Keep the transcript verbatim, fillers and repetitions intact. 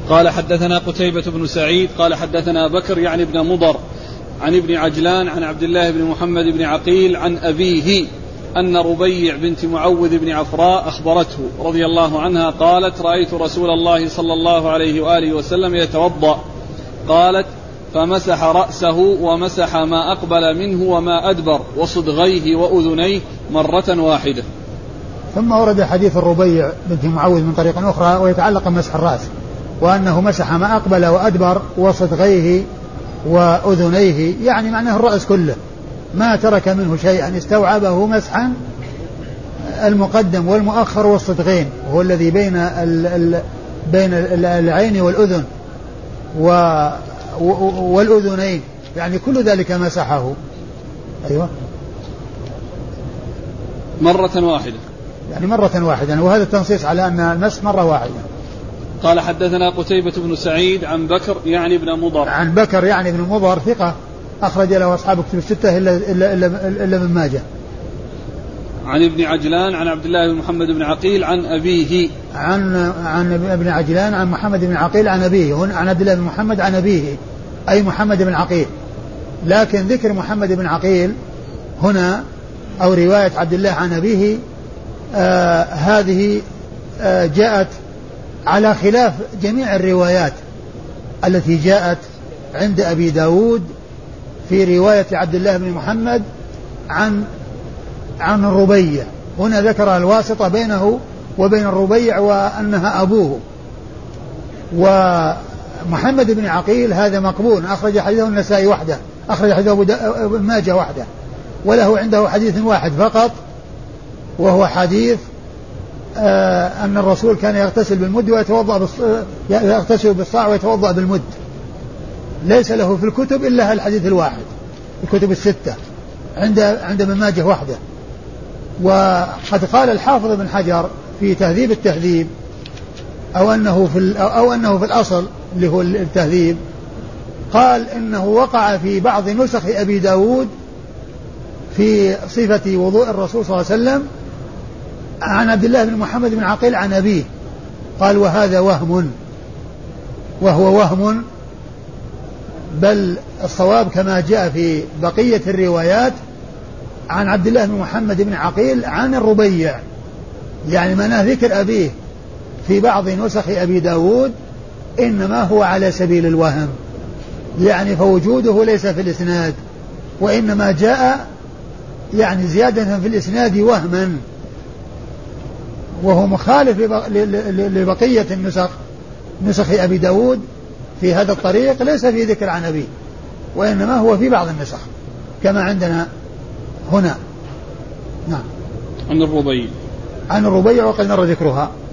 قال حدثنا قتيبة بن سعيد قال حدثنا بكر يعني ابن مضر عن ابن عجلان عن عبد الله بن محمد بن عقيل عن أبيه أن ربيع بنت معوذ بن عفراء أخبرته رضي الله عنها قالت رأيت رسول الله صلى الله عليه وآله وسلم يتوضأ قالت فمسح رأسه ومسح ما أقبل منه وما أدبر وصدغيه وأذنيه مرة واحدة. ثم ورد حديث الربيع بنت معوذ من طريق أخرى ويتعلق بمسح الرأس وأنه مسح ما أقبل وأدبر وصدغيه وأذنيه يعني معناه الرأس كله ما ترك منه شيئا استوعبه مسحا المقدم والمؤخر والصدغين وهو الذي بين ال ال بين العين والأذن والأذنين يعني كل ذلك مسحه. أيوة مرة واحدة يعني مرة واحدة وهذا التنصيص على أن المسح مرة واحدة. قال حدثنا قتيبة بن سعيد عن بكر يعني ابن مضر عن بكر يعني ابن مضر ثقة أخرج له أصحاب كتب الستة إلا, إلا, إلا, إلا من ماجه. عن ابن عجلان عن عبد الله بن محمد بن عقيل عن أبيه عن عن ابن عجلان عن محمد بن عقيل عن أبيه هنا عن عبد الله بن محمد عن أبيه أي محمد بن عقيل لكن ذكر محمد بن عقيل هنا أو رواية عبد الله عن أبيه آه هذه آه جاءت على خلاف جميع الروايات التي جاءت عند أبي داود في رواية عبد الله بن محمد عن عن الربيع. هنا ذكر الواسطة بينه وبين الربيع وأنها أبوه. ومحمد بن عقيل هذا مقبول أخرج حديثه النسائي وحده أخرج حديثه ابن ماجه وحده وله عنده حديث واحد فقط وهو حديث آه أن الرسول كان يغتسل بالمد ويتوضأ يغتسل بالصاع ويتوضأ بالمد. ليس له في الكتب إلا الحديث الواحد الكتب الستة عند عند ابن ماجه وحده. وقد قال الحافظ ابن حجر في تهذيب التهذيب أو أنه في أو أنه في الأصل اللي هو التهذيب قال إنه وقع في بعض نسخ أبي داود في صفة وضوء الرسول صلى الله عليه وسلم عن عبد الله بن محمد بن عقيل عن أبيه قال وهذا وهم وهو وهم بل الصواب كما جاء في بقية الروايات عن عبد الله بن محمد بن عقيل عن الربيع يعني معناه ذكر أبيه في بعض نسخ أبي داود إنما هو على سبيل الوهم يعني فوجوده ليس في الإسناد وإنما جاء يعني زيادة في الإسناد وهما وهو مخالف لبقية النسخ نسخ أبي داود في هذا الطريق ليس في ذكر عن أبيه وإنما هو في بعض النسخ كما عندنا هنا. نعم عن الربيع عن الربيع وقد مر ذكرها.